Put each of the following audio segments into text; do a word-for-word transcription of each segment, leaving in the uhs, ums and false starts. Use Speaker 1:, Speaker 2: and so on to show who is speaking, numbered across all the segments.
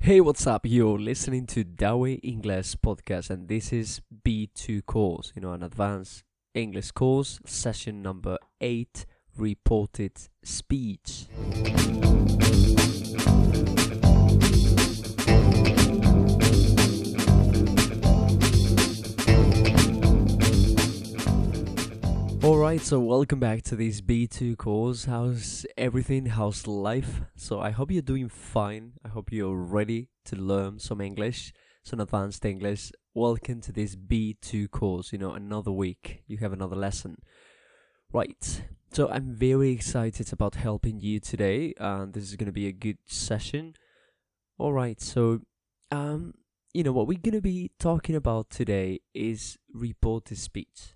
Speaker 1: Hey, what's up? You're listening to Dawe English podcast, and this is B two course, you know, an advanced English course, session number eight, reported speech. Alright, so welcome back to this B two course. How's everything? How's life? So I hope you're doing fine. I hope you're ready to learn some English, some advanced English. Welcome to this B two course. You know, another week. You have another lesson. Right. So I'm very excited about helping you today. And this is going to be a good session. Alright, so, um, you know, what we're going to be talking about today is reported speech.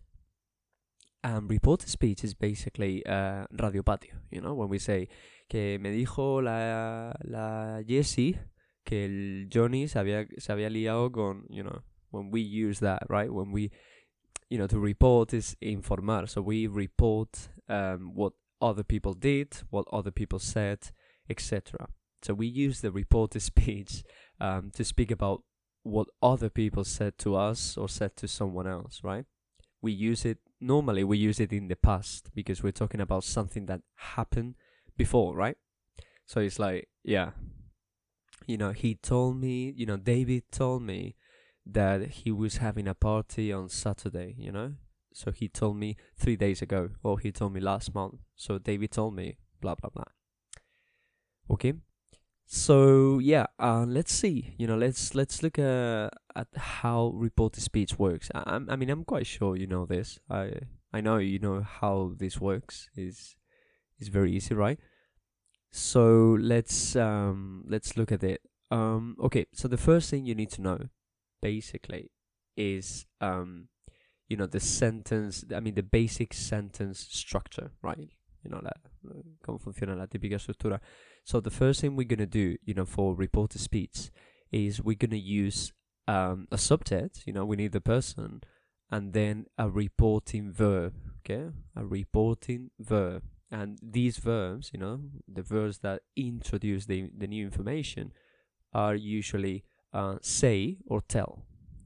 Speaker 1: Um, reported speech is basically uh, radio patio, you know, when we say que me dijo la, la Jessie que el Johnny se había, se había liado con, you know, when we use that, right? When we, you know, to report is informar. So we report um, what other people did, what other people said, et cetera. So we use the reported speech um, to speak about what other people said to us or said to someone else, right? We use it, normally we use it in the past because we're talking about something that happened before, right? So it's like, yeah, you know, he told me, you know, David told me that he was having a party on Saturday, you know? So he told me three days ago, or he told me last month. So David told me, blah, blah, blah. Okay? So yeah, uh, let's see. You know, let's let's look uh, at how reported speech works. I, I mean, I'm quite sure you know this. I I know you know how this works. is is very easy, right? So let's um let's look at it. Um, okay. So the first thing you need to know, basically, is um, you know, the sentence. I mean, the basic sentence structure, right? You know, la, cómo funciona la típica estructura. So the first thing we're going to do, you know, for reported speech is we're going to use um, a subject, you know, we need the person, and then a reporting verb, okay? A reporting verb. And these verbs, you know, the verbs that introduce the, the new information are usually uh, say or tell.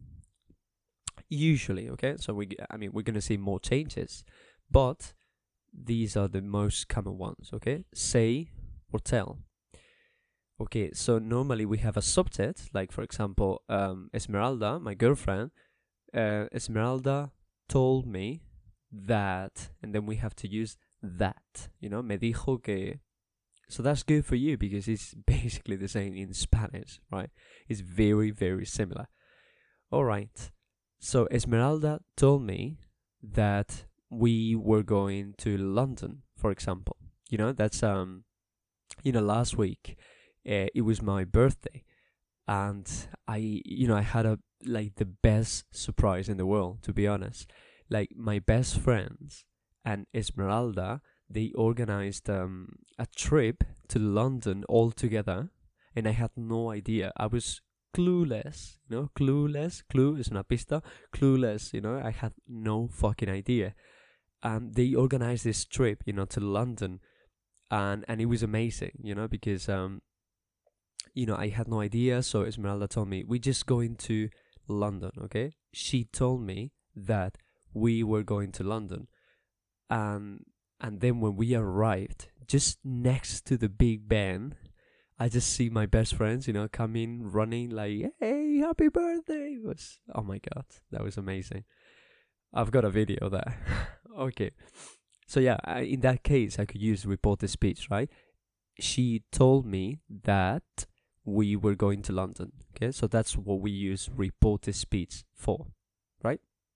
Speaker 1: Usually, okay? So, we, I mean, we're going to see more changes, but these are the most common ones, okay? Say or tell. Okay, so normally we have a subject, like for example, um, Esmeralda, my girlfriend, uh, Esmeralda told me that, and then we have to use that, you know, me dijo que. So that's good for you because it's basically the same in Spanish, right? It's very, very similar. All right, so Esmeralda told me that we were going to London, for example. You know, that's um, you know, last week uh, it was my birthday, and I, you know, I had a like the best surprise in the world, to be honest. Like my best friends and Esmeralda, they organized um a trip to London all together, and I had no idea. I was clueless, you know, clueless. Clue is una pista. Clueless, you know. I had no fucking idea. Um, they organized this trip, you know, to London, and and it was amazing, you know, because um, you know, I had no idea. So Esmeralda told me we're just going to London, okay? She told me that we were going to London, and and then when we arrived, just next to the Big Ben, I just see my best friends, you know, coming running like, "Hey, happy birthday!" It was, oh my god, that was amazing. I've got a video there. Okay. So yeah, I, in that case, I could use reported speech, right? She told me that we were going to London. Okay, so that's what we use reported speech for, right?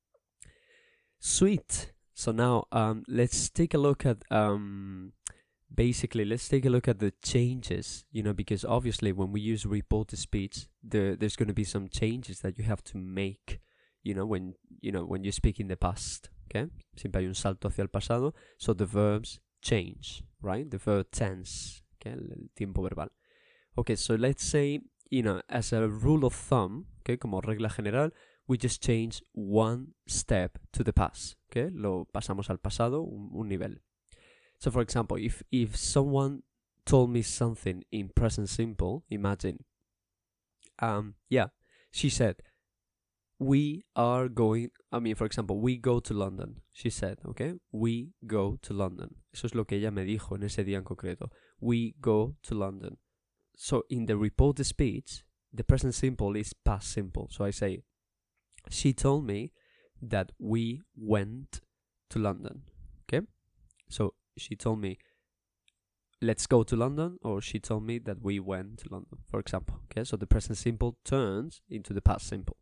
Speaker 1: Sweet. So now, um, let's take a look at um, basically, let's take a look at the changes. You know, because obviously, when we use reported speech, there there's going to be some changes that you have to make. You know, when you know when you speak in the past, okay? Siempre hay un salto hacia el pasado, so the verbs change, right? The verb tense, okay? El tiempo verbal. Okay, so let's say, you know, as a rule of thumb, okay, como regla general, we just change one step to the past, okay? Lo pasamos al pasado un, un nivel. So, for example, if if someone told me something in present simple, imagine Um, yeah, she said, we are going, I mean, for example, we go to London. She said, okay, we go to London. Eso es lo que ella me dijo en ese día en concreto. We go to London. So in the reported speech, the present simple is past simple. So I say, she told me that we went to London. Okay? So she told me, let's go to London, or she told me that we went to London, for example. Okay? So the present simple turns into the past simple.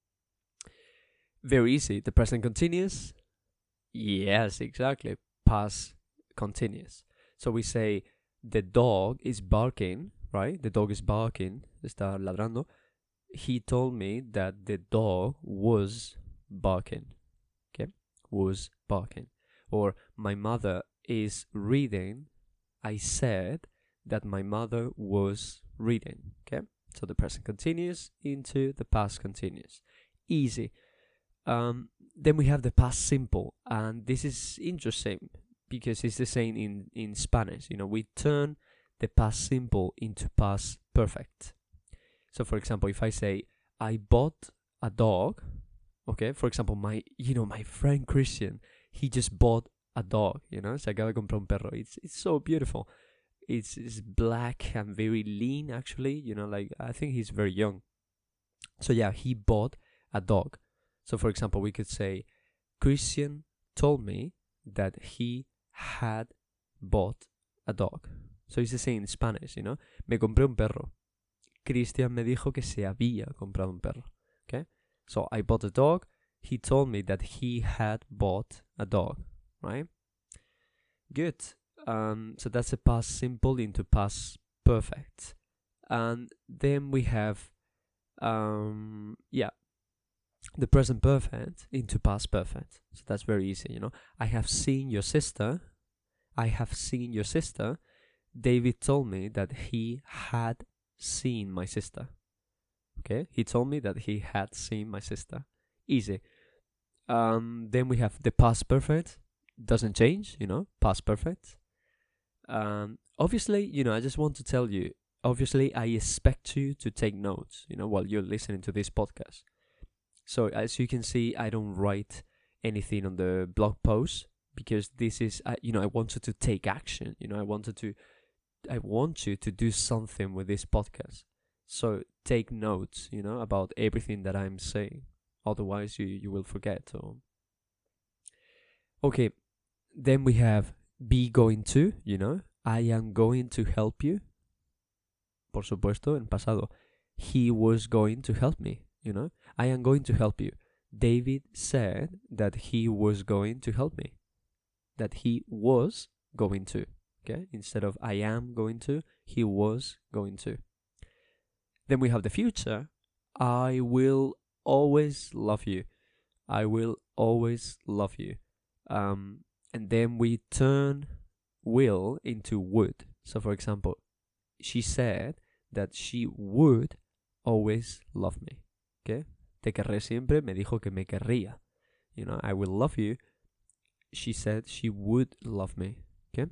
Speaker 1: Very easy. The present continuous. Yes, exactly. Past continuous. So we say the dog is barking, right? The dog is barking. Está ladrando. He told me that the dog was barking. Okay? Was barking. Or my mother is reading. I said that my mother was reading. Okay? So the present continuous into the past continuous. Easy. Um, then we have the past simple, and this is interesting because it's the same in, in Spanish. You know, we turn the past simple into past perfect. So, for example, if I say, I bought a dog, okay, for example, my, you know, my friend Christian, he just bought a dog, you know, se acaba de comprar un perro. It's, it's so beautiful. It's, it's black and very lean, actually, you know, like, I think he's very young. So, yeah, he bought a dog. So, for example, we could say, Christian told me that he had bought a dog. So it's the same in Spanish, you know. Me compré un perro. Christian me dijo que se había comprado un perro. Okay? So I bought a dog. He told me that he had bought a dog. Right? Good. Um, so that's a past simple into past perfect. And then we have, um, yeah, the present perfect into past perfect. So that's very easy, you know. I have seen your sister. I have seen your sister. David told me that he had seen my sister. Okay? He told me that he had seen my sister. Easy. Um, then we have the past perfect. Doesn't change, you know, past perfect. Um, obviously, you know, I just want to tell you, obviously, I expect you to take notes, you know, while you're listening to this podcast. So as you can see, I don't write anything on the blog post because this is, uh, you know, I wanted to take action. You know, I wanted to, I want you to do something with this podcast. So take notes, you know, about everything that I'm saying. Otherwise, you, you will forget. Or... Okay, then we have be going to, you know, I am going to help you. Por supuesto, en pasado. He was going to help me. You know, I am going to help you. David said that he was going to help me. That he was going to. Okay? Instead of I am going to, he was going to. Then we have the future. I will always love you. I will always love you. Um, and then we turn will into would. So, for example, she said that she would always love me. Okay? Te querré siempre, me dijo que me querría. You know, I will love you. She said she would love me. Okay?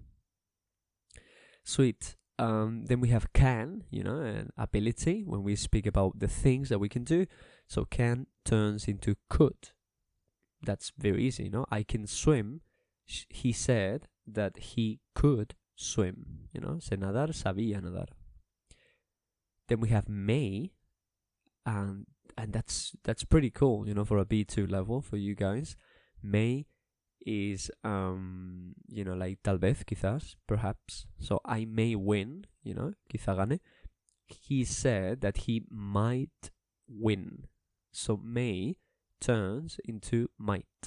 Speaker 1: Sweet. Um, then we have can, you know, and ability when we speak about the things that we can do. So can turns into could. That's very easy, you know. I can swim. He said that he could swim. You know, sé nadar, sabía nadar. Then we have may, and and that's that's pretty cool, you know, for a B two level for you guys. May is um you know, like tal vez, quizás, perhaps. So I may win, you know, quizá gane. He said that he might win. So may turns into might.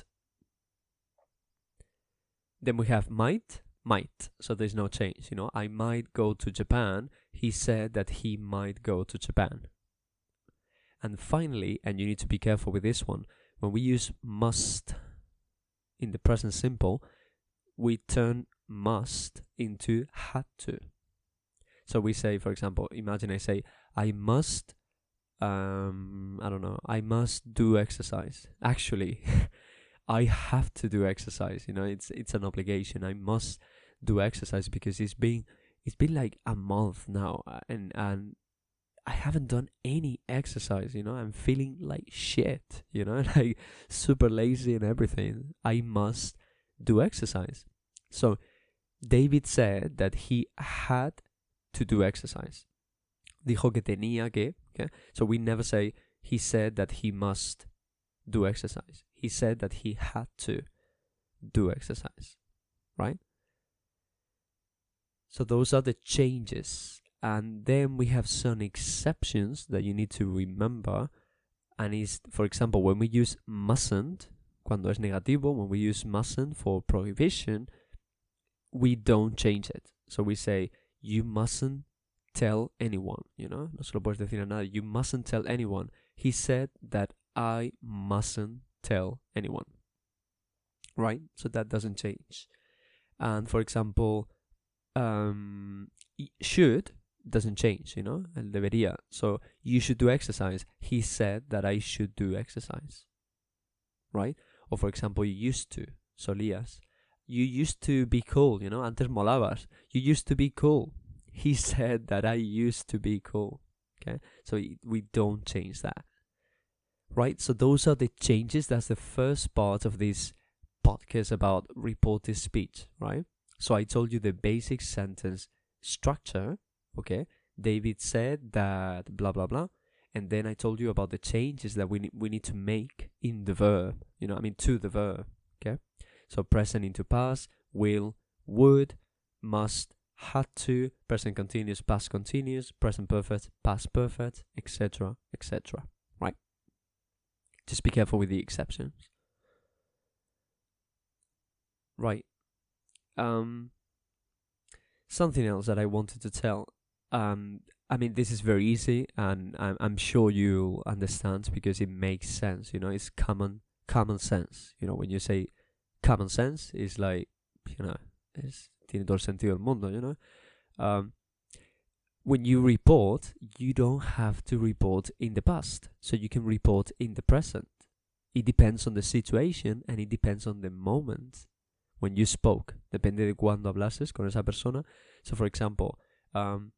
Speaker 1: Then we have might, might. So there's no change, you know. I might go to Japan. He said that he might go to Japan. And finally, and you need to be careful with this one, when we use must in the present simple, we turn must into had to. So we say, for example, imagine I say, I must, um, I don't know, I must do exercise. Actually, I have to do exercise. You know, it's it's an obligation. I must do exercise because it's been it's been like a month now, and and I haven't done any exercise, you know, I'm feeling like shit, you know, like super lazy and everything. I must do exercise. So David said that he had to do exercise. Dijo que tenía que, okay? So we never say he said that he must do exercise. He said that he had to do exercise, right? So those are the changes. And then we have some exceptions that you need to remember. And is, for example, when we use mustn't, cuando es negativo, when we use mustn't for prohibition, we don't change it. So we say, you mustn't tell anyone, you know? No se lo puedes decir a nadie. You mustn't tell anyone. He said that I mustn't tell anyone. Right? So that doesn't change. And for example, um, should doesn't change, you know? El debería. So you should do exercise. He said that I should do exercise. Right? Or for example, you used to. Solías. You used to be cool, you know? Antes molabas. You used to be cool. He said that I used to be cool. Okay? So we don't change that. Right? So those are the changes. That's the first part of this podcast about reported speech, right? So I told you the basic sentence structure, okay? David said that blah, blah, blah. And then I told you about the changes that we, ne- we need to make in the verb, you know, I mean to the verb, okay? So present into past, will, would, must, had to, present continuous, past continuous, present perfect, past perfect, et cetera, et cetera, right? Just be careful with the exceptions. Right. Um, something else that I wanted to tell. Um, I mean, this is very easy, and I'm, I'm sure you understand because it makes sense. You know, it's common common sense. You know, when you say common sense, it's like, you know, es tiene todo el sentido del mundo. You know, um, when you report, you don't have to report in the past, so you can report in the present. It depends on the situation and it depends on the moment. When you spoke, depende de cuándo hablases con esa persona. So, for example, um,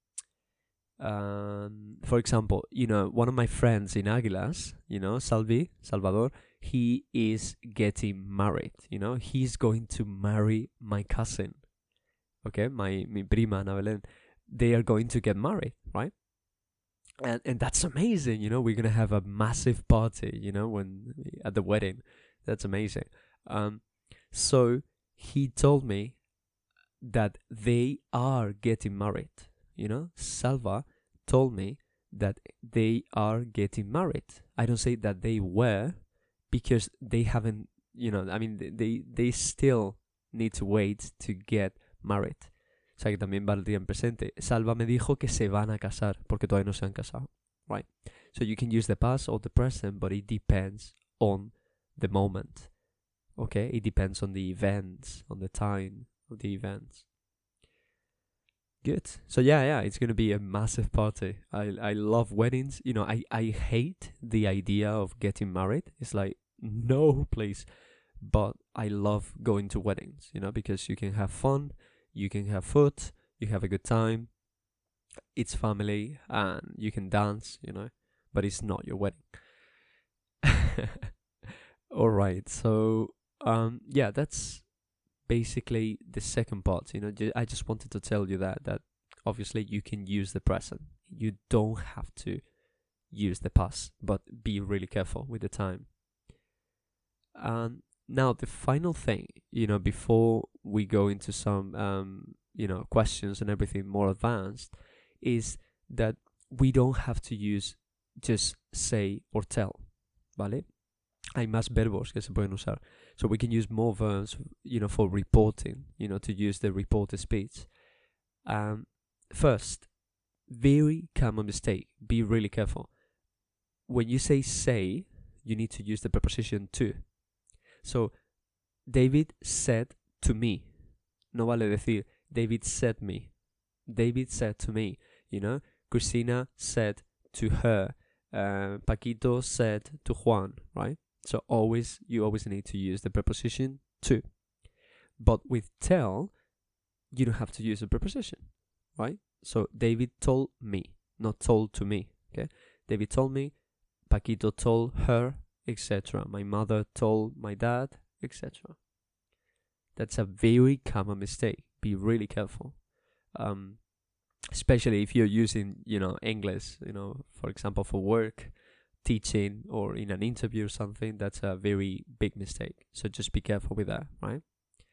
Speaker 1: um, for example, you know, one of my friends in Águilas, you know, Salvi, Salvador, he is getting married. You know, he's going to marry my cousin. Okay, my mi prima Ana Belén. They are going to get married, right? And and that's amazing. You know, we're gonna have a massive party. You know, when at the wedding, that's amazing. Um. So he told me that they are getting married. You know, Salva told me that they are getting married. I don't say that they were because they haven't, you know, I mean, they, they still need to wait to get married. O sea que también valdría en presente. Salva me dijo que se van a casar porque todavía no se han casado. Right? So you can use the past or the present, but it depends on the moment. Okay, it depends on the events, on the time of the events. Good. So yeah, yeah, it's gonna be a massive party. I I love weddings. You know, I I hate the idea of getting married. It's like, no, please. But I love going to weddings. You know, because you can have fun, you can have food, you have a good time. It's family, and you can dance. You know, but it's not your wedding. All right. So. Um, yeah, that's basically the second part. You know, I just wanted to tell you that that obviously you can use the present. You don't have to use the past, but be really careful with the time. And now the final thing, you know, before we go into some um, you know, questions and everything more advanced, is that we don't have to use just say or tell, ¿vale? Hay más verbos que se pueden usar. So we can use more verbs, you know, for reporting, you know, to use the reported speech. Um, first, very common mistake. Be really careful. When you say say, you need to use the preposition to. So, David said to me. No vale decir, David said me. David said to me, you know. Cristina said to her. Uh, Paquito said to Juan, right? So always, you always need to use the preposition to. But with tell, you don't have to use a preposition, right? So David told me. not told to me. Okay, David told me, Paquito told her, et cetera. My mother told my dad, et cetera. That's a very common mistake. Be really careful. Um, especially if you're using, you know, English, you know, for example, for work, teaching, or in an interview or something. That's a very big mistake. So just be careful with that, right?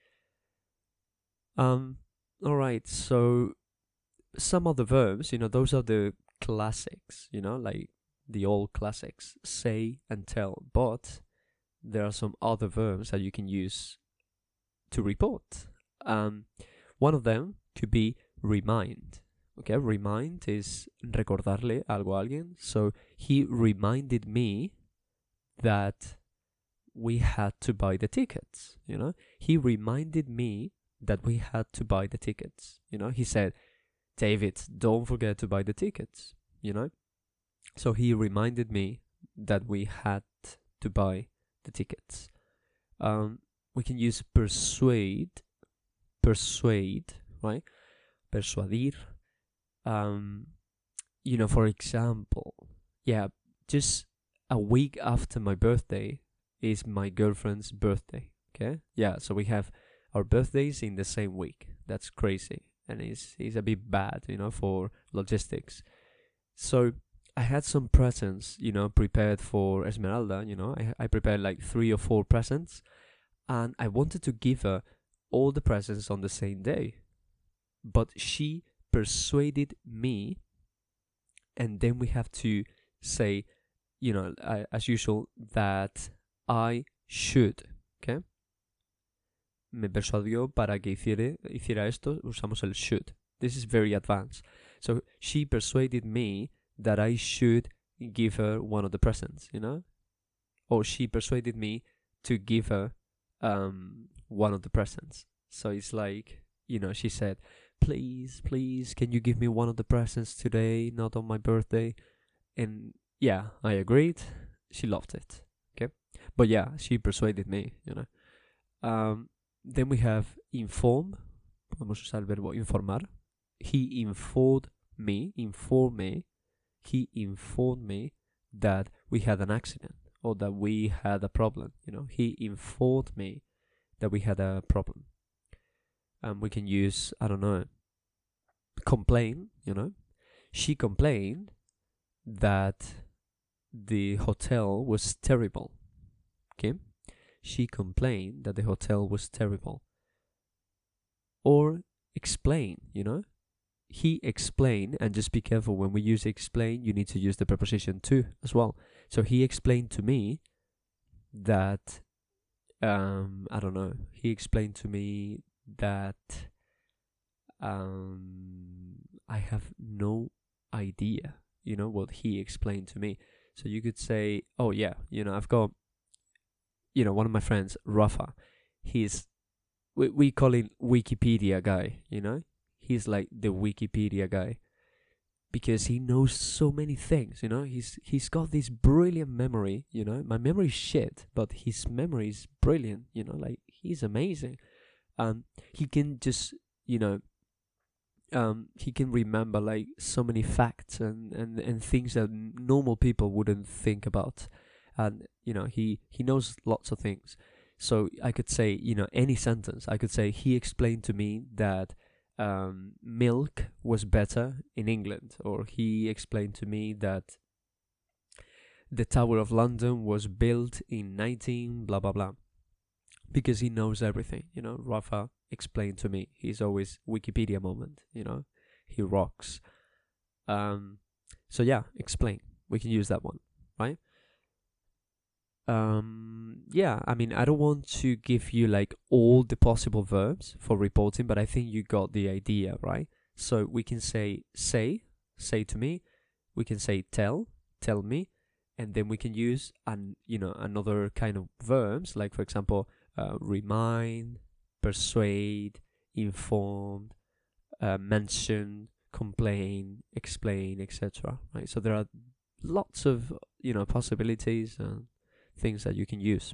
Speaker 1: Um, all right. So some of the verbs, you know, those are the classics, you know, like the old classics, say and tell. But there are some other verbs that you can use to report. Um, one of them could be remind. Okay, remind is recordarle algo a alguien. So he reminded me that we had to buy the tickets. You know, he reminded me that we had to buy the tickets. You know, he said, David, don't forget to buy the tickets. You know, so he reminded me that we had to buy the tickets. Um, we can use persuade, persuade, right? Persuadir. Um, you know, for example, yeah, just a week after my birthday is my girlfriend's birthday. Okay, yeah, so we have our birthdays in the same week. That's crazy, and it's it's a bit bad, you know, for logistics. So I had some presents, you know, prepared for Esmeralda. You know, I I prepared like three or four presents, and I wanted to give her all the presents on the same day, but she persuaded me, and then we have to say, you know, uh, as usual, that I should, okay? Me persuadió para que hiciera, hiciera esto, usamos el should. This is very advanced. So she persuaded me that I should give her one of the presents, you know? Or she persuaded me to give her um, one of the presents. So it's like, you know, she said, please, please, can you give me one of the presents today, not on my birthday? And yeah, I agreed. She loved it. Okay. But yeah, she persuaded me, you know. Um, then we have inform. Podemos usar el verbo informar. He informed me, informed me, he informed me that we had an accident or that we had a problem, you know. He informed me that we had a problem. And we can use, I don't know, complain, you know. She complained that the hotel was terrible. Okay? She complained that the hotel was terrible. Or explain, you know. He explained, and just be careful when we use explain, you need to use the preposition to as well. So he explained to me that, um, I don't know, he explained to me that um, I have no idea, you know, what he explained to me. So you could say, oh yeah, you know, I've got, you know, one of my friends, Rafa, he's, we, we call him Wikipedia guy, you know, he's like the Wikipedia guy because he knows so many things, you know, he's he's got this brilliant memory, you know, my memory is shit, but his memory is brilliant, you know, like he's amazing. Um, he can just, you know, um, he can remember like so many facts and, and, and things that normal people wouldn't think about. And, you know, he, he knows lots of things. So I could say, you know, any sentence, I could say, he explained to me that um, milk was better in England, or he explained to me that the Tower of London was built in nineteen blah, blah, blah. Because he knows everything, you know. Rafa explained to me. He's always Wikipedia moment, you know. He rocks. Um, so yeah, explain. We can use that one, right? Um, yeah, I mean, I don't want to give you like all the possible verbs for reporting, but I think you got the idea, right? So we can say say, say to me. We can say tell, tell me, and then we can use an you know another kind of verbs, like for example, uh, remind, persuade, inform, uh, mention, complain, explain, et cetera. Right? So there are lots of you know possibilities and things that you can use.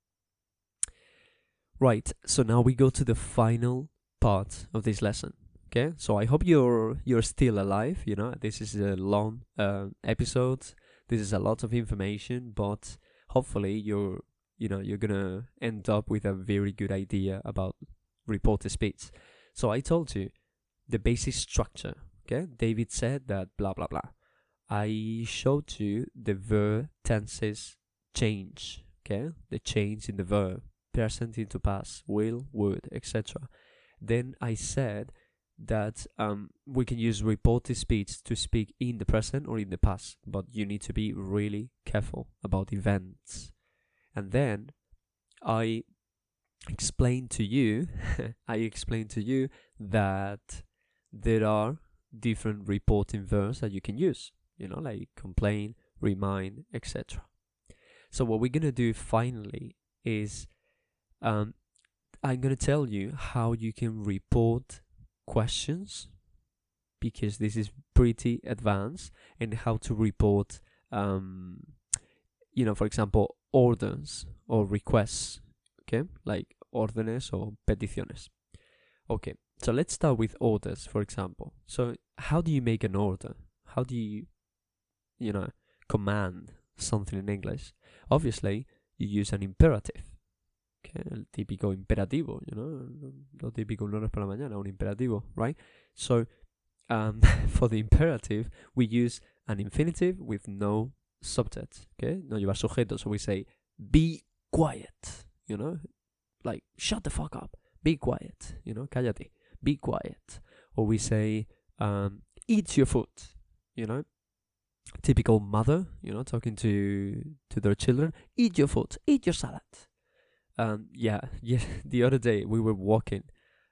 Speaker 1: Right. So now we go to the final part of this lesson. Okay, so I hope you're you're still alive. You know, this is a long uh, episode. This is a lot of information, but hopefully you're you know you're gonna end up with a very good idea about reported speech. So I told you the basic structure. Okay, David said that blah blah blah. I showed you the verb tenses change. Okay, the change in the verb, present into past, will, would, et cetera. Then I said that um, we can use reported speech to speak in the present or in the past, but you need to be really careful about events. And then I explained to you, I explained to you that there are different reporting verbs that you can use, you know, like complain, remind, et cetera. So what we're gonna do finally is um, I'm gonna tell you how you can report questions, because this is pretty advanced, and how to report um you know for example orders or requests, okay, like órdenes or peticiones. Okay, so let's start with orders, for example. So how do you make an order? How do you you know command something in English? Obviously you use an imperative. Okay, el típico imperativo, you know, lo típico un lunes por la mañana, un imperativo, right? So, um, for the imperative, we use an infinitive with no subject, okay? No lleva sujeto, so we say, be quiet, you know? Like, shut the fuck up, be quiet, you know? Cállate, be quiet. Or we say, um, eat your food, you know? Typical mother, you know, talking to, to their children, eat your food, eat your salad. Um, yeah, yeah. The other day we were walking,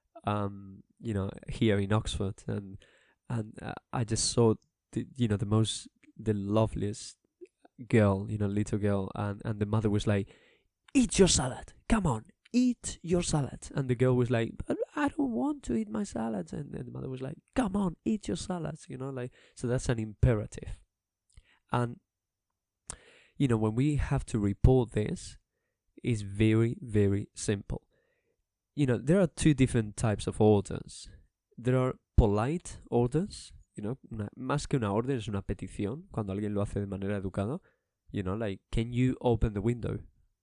Speaker 1: um, you know, here in Oxford, and and uh, I just saw, the, you know, the most, the loveliest girl, you know, little girl, and and the mother was like, "Eat your salad, come on, eat your salad," and the girl was like, "But I don't want to eat my salad," and, and the mother was like, "Come on, eat your salad," you know, like, so that's an imperative, and you know, when we have to report this, is very, very simple. You know, there are two different types of orders. There are polite orders, you know, una, más que una orden es una petición, cuando alguien lo hace de manera educada, you know, like, can you open the window?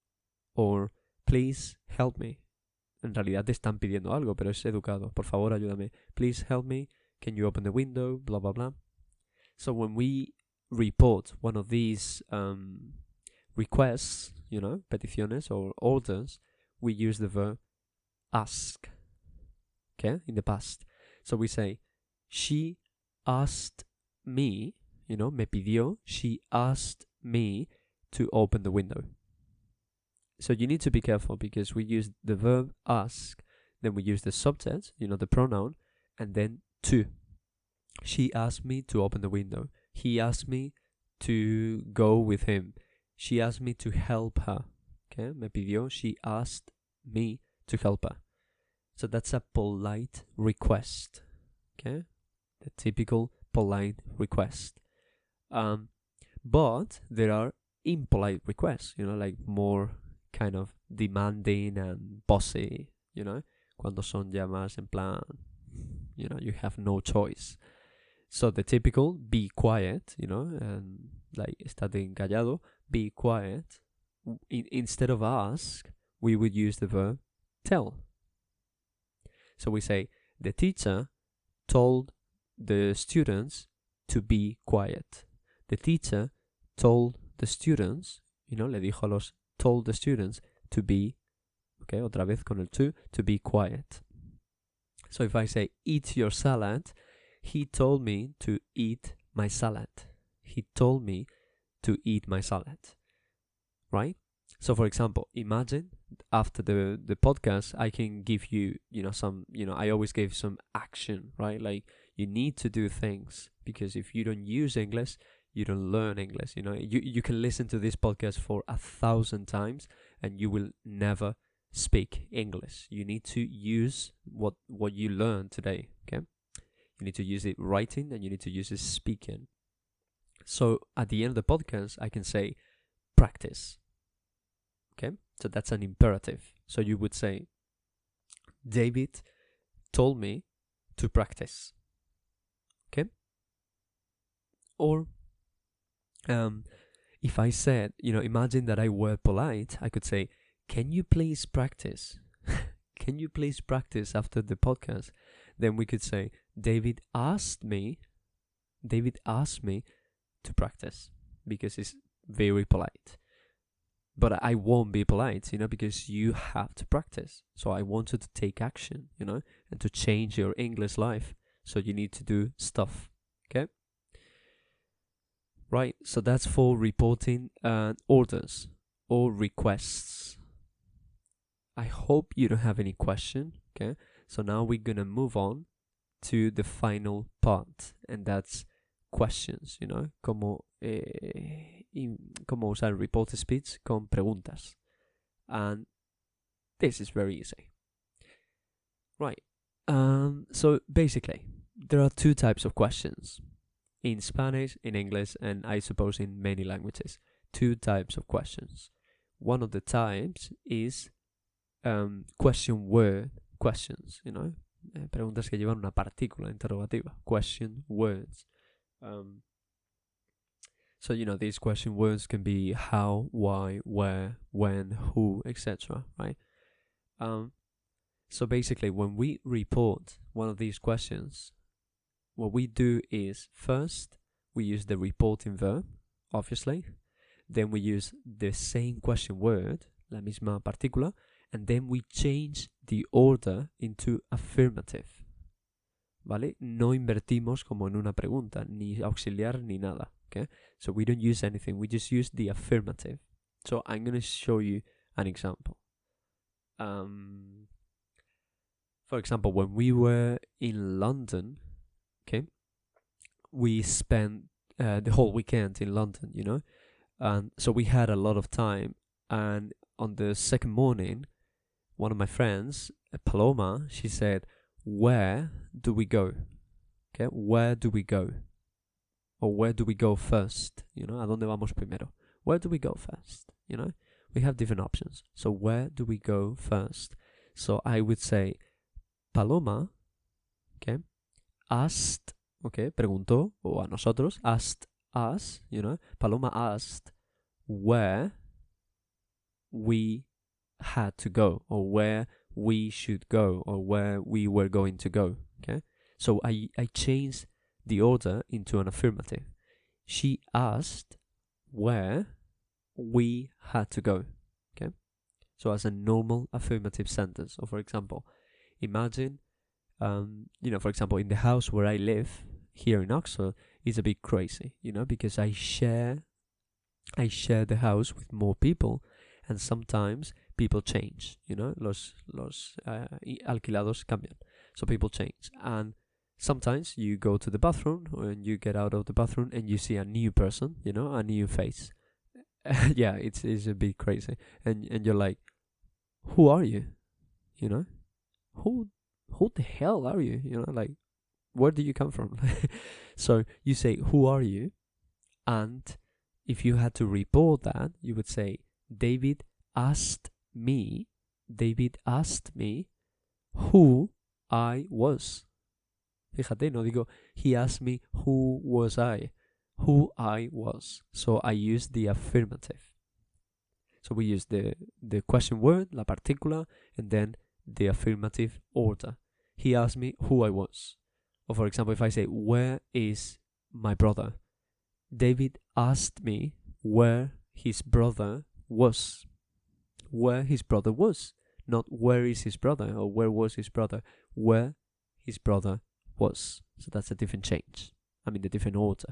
Speaker 1: Or, please help me. En realidad te están pidiendo algo, pero es educado. Por favor, ayúdame. Please help me. Can you open the window? Blah, blah, blah. So when we report one of these um, requests, you know, peticiones or orders, we use the verb ask, okay, in the past. So we say, she asked me, you know, me pidió, she asked me to open the window. So you need to be careful, because we use the verb ask, then we use the subject, you know, the pronoun, and then to. She asked me to open the window. He asked me to go with him. She asked me to help her. Okay, me pidió, she asked me to help her. So that's a polite request. Okay, the typical polite request. Um, but there are impolite requests, you know, like more kind of demanding and bossy, you know, cuando son ya más en plan, you know, you have no choice. So the typical, be quiet, you know, and like, estate callado, be quiet. In, instead of ask, we would use the verb tell. So we say, the teacher told the students to be quiet. The teacher told the students, you know, le dijo a los, told the students to be, okay, otra vez con el to, to be quiet. So if I say, eat your salad, he told me to eat my salad. He told me to eat my salad. Right? So for example, imagine after the, the podcast, I can give you, you know, some, you know, I always give some action, right? Like, you need to do things, because if you don't use English, you don't learn English. You know, you, you can listen to this podcast for a thousand times and you will never speak English. You need to use what, what you learned today, okay? You need to use it writing and you need to use it speaking. So at the end of the podcast, I can say, practice. Okay, so that's an imperative. So you would say, David told me to practice. Okay? Or um, if I said, you know, imagine that I were polite, I could say, can you please practice? Can you please practice after the podcast? Then we could say, David asked me, David asked me to practice because it's very polite. But I won't be polite, you know, because you have to practice. So I want you to take action, you know, and to change your English life. So you need to do stuff, okay? Right, so that's for reporting uh, orders or requests. I hope you don't have any question, okay? So now we're gonna move on to the final part, and that's questions, you know, como, eh, como usar report speech con preguntas. And this is very easy. Right, um, so basically, there are two types of questions. In Spanish, in English, and I suppose in many languages. Two types of questions. One of the types is um, question word questions, you know, eh, preguntas que llevan una partícula interrogativa, question words. Um, so, you know, these question words can be how, why, where, when, who, et cetera, right? Um, so basically, when we report one of these questions, what we do is first we use the reporting verb, obviously. Then we use the same question word, la misma partícula, and then we change the order into affirmative. ¿Vale? No invertimos como en una pregunta, ni auxiliar ni nada. Okay? So we don't use anything, we just use the affirmative. So I'm going to show you an example. Um, for example, when we were in London, okay, we spent uh, the whole weekend in London, you know, and so we had a lot of time. And on the second morning, one of my friends, Paloma, she said, where do we go? Okay, where do we go? Or where do we go first? You know, ¿a dónde vamos primero? Where do we go first? You know, we have different options. So where do we go first? So I would say, Paloma, okay, asked, okay, preguntó, o a nosotros, asked us, you know, Paloma asked where we had to go, or where we should go, or where we were going to go, okay? So I, I changed the order into an affirmative. She asked where we had to go, okay? So as a normal affirmative sentence. So for example, imagine Um, you know, for example, in the house where I live here in Oxford, it's a bit crazy, you know, because I share, I share the house with more people, and sometimes people change, you know, los los uh, alquilados cambian, so people change, and sometimes you go to the bathroom and you get out of the bathroom and you see a new person, you know, a new face. Yeah, it's it's a bit crazy, and and you're like, who are you? You know, who who the hell are you? You know, like, where do you come from? So you say, who are you? And if you had to report that, you would say, David asked me, David asked me who I was. Fíjate, no digo, he asked me who was I, who I was. So I use the affirmative. So we use the, the question word, la partícula, and then the affirmative order. He asked me who I was. Or for example, if I say, where is my brother? David asked me where his brother was. Where his brother was. Not where is his brother or where was his brother. Where his brother was. So that's a different change. I mean, the different order.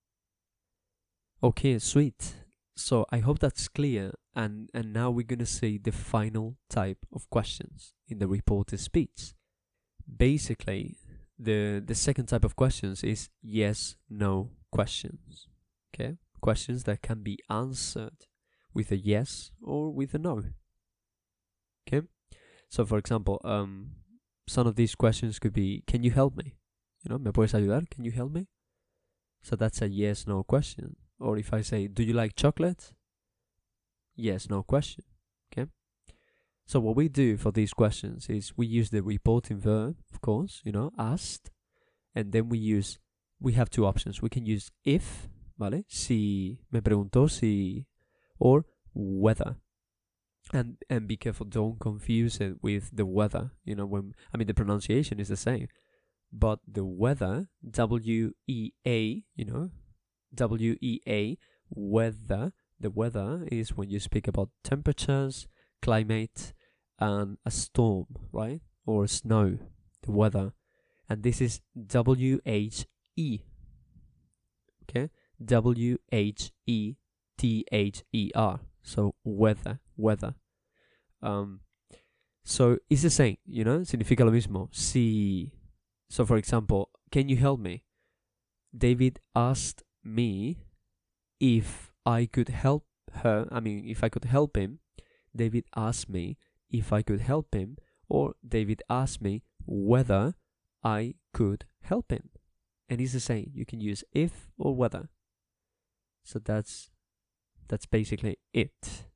Speaker 1: Okay, sweet. So I hope that's clear. And, and now we're going to see the final type of questions in the reported speech. Basically, the the second type of questions is yes, no questions. Okay? Questions that can be answered with a yes or with a no. Okay? So for example, um, some of these questions could be, can you help me? You know, ¿me puedes ayudar? Can you help me? So that's a yes, no question. Or if I say, do you like chocolate? Yes, no question. Okay? So what we do for these questions is we use the reporting verb, of course, you know, asked, and then we use, we have two options. We can use if, ¿vale? Si me preguntó si, or whether. And and be careful, don't confuse it with the weather. You know, when I mean the pronunciation is the same, but the weather, W E A, you know, W E A, weather. The weather is when you speak about temperatures, climate, and a storm, right? Or snow, the weather. And this is W H E. Okay? W H E T H E R. So weather, weather. Um, so it's the same, you know, significa lo mismo. Si, so for example, can you help me? David asked me if I could help her, I mean, if I could help him. David asked me if I could help him, or David asked me whether I could help him. And it's the same. You can use if or whether. So that's that's basically it.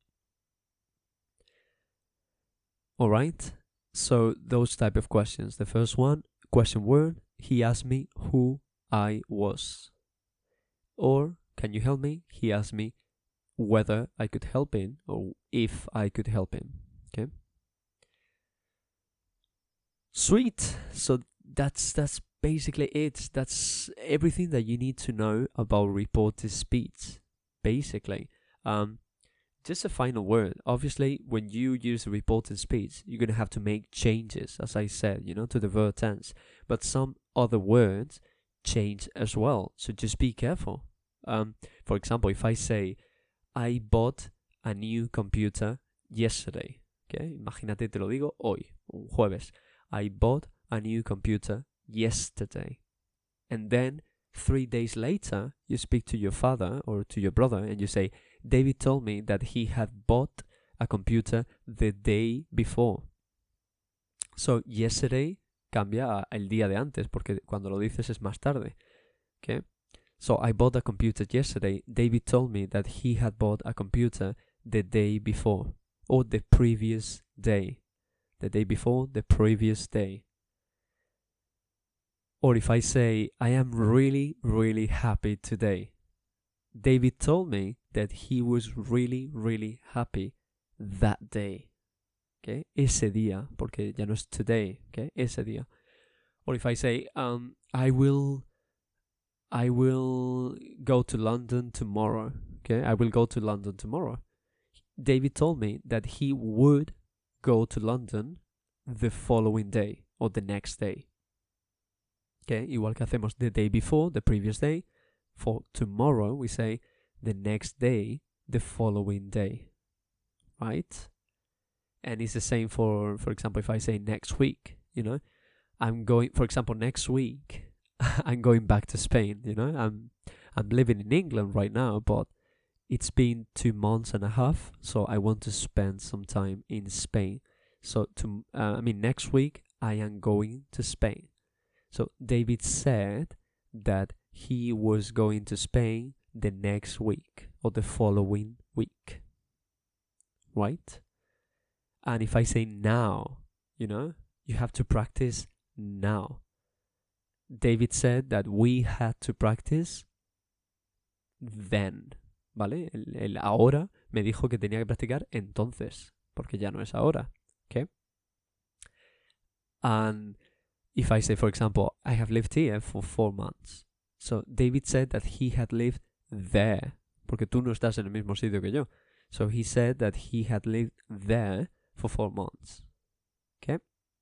Speaker 1: All right. So those type of questions. The first one, question word. He asked me who I was. Or can you help me? He asked me whether I could help him or if I could help him. Okay. Sweet. So that's that's basically it. That's everything that you need to know about reported speech. Basically, um, just a final word. Obviously, when you use a reported speech, you're gonna have to make changes, as I said, you know, to the verb tense. But some other words change as well. So just be careful. Um, for example, if I say, I bought a new computer yesterday. Okay, imagínate, te lo digo hoy, un jueves. I bought a new computer yesterday. And then three days later, you speak to your father or to your brother and you say, David told me that he had bought a computer the day before. So, yesterday cambia a el día de antes, porque cuando lo dices es más tarde. Okay? So, I bought a computer yesterday. David told me that he had bought a computer the day before, or the previous day. The day before, the previous day. Or if I say, I am really, really happy today. David told me that he was really, really happy that day. Okay? Ese día, porque ya no es today. Okay? Ese día. Or if I say, um, I will, I will go to London tomorrow. Okay? I will go to London tomorrow. David told me that he would go to London the following day or the next day. Okay, igual que hacemos the day before, the previous day. For tomorrow, we say the next day, the following day. Right? And it's the same for, for example, if I say next week, you know, I'm going, for example, next week, I'm going back to Spain, you know, I'm, I'm living in England right now, but it's been two months and a half, so I want to spend some time in Spain. So, to, uh, I mean, next week, I am going to Spain. So David said that he was going to Spain the next week or the following week. Right? And if I say now, you know, you have to practice now. David said that we had to practice then. ¿Vale? El, el ahora me dijo que tenía que practicar entonces, porque ya no es ahora. Okay? And if I say, for example, I have lived here for four months. So David said that he had lived there, porque tú no estás en el mismo sitio que yo. So he said that he had lived there for four months. Okay?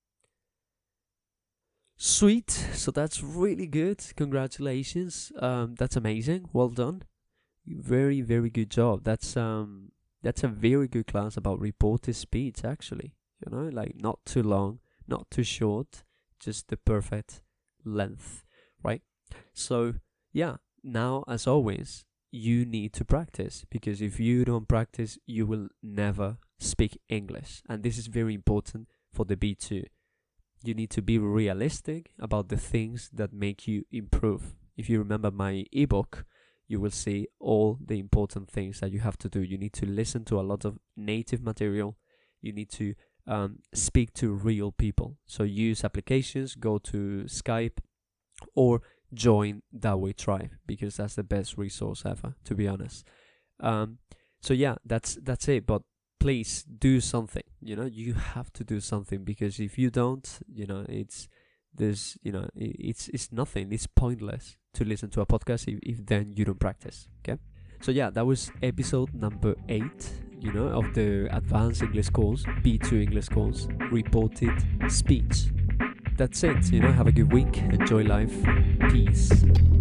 Speaker 1: Sweet. So that's really good. Congratulations. Um, that's amazing. Well done. Very, very good job. That's um, that's a very good class about reported speech, actually. You know, like not too long, not too short. Just the perfect length, right? So, yeah, now, as always, you need to practice, because if you don't practice, you will never speak English. And this is very important for the B two. You need to be realistic about the things that make you improve. If you remember my ebook, you will see all the important things that you have to do. You need to listen to a lot of native material. You need to um, speak to real people. So use applications, go to Skype, or join Dawei Tribe, because that's the best resource ever, to be honest. Um, so yeah, that's that's it. But please do something. You know, you have to do something, because if you don't, you know, it's there's you know it's it's nothing. It's pointless to listen to a podcast if, if then you don't practice. Okay. So yeah, that was episode number eight, you know, of the Advanced English course, B two English course, Reported Speech. That's it, you know, have a good week, enjoy life, peace.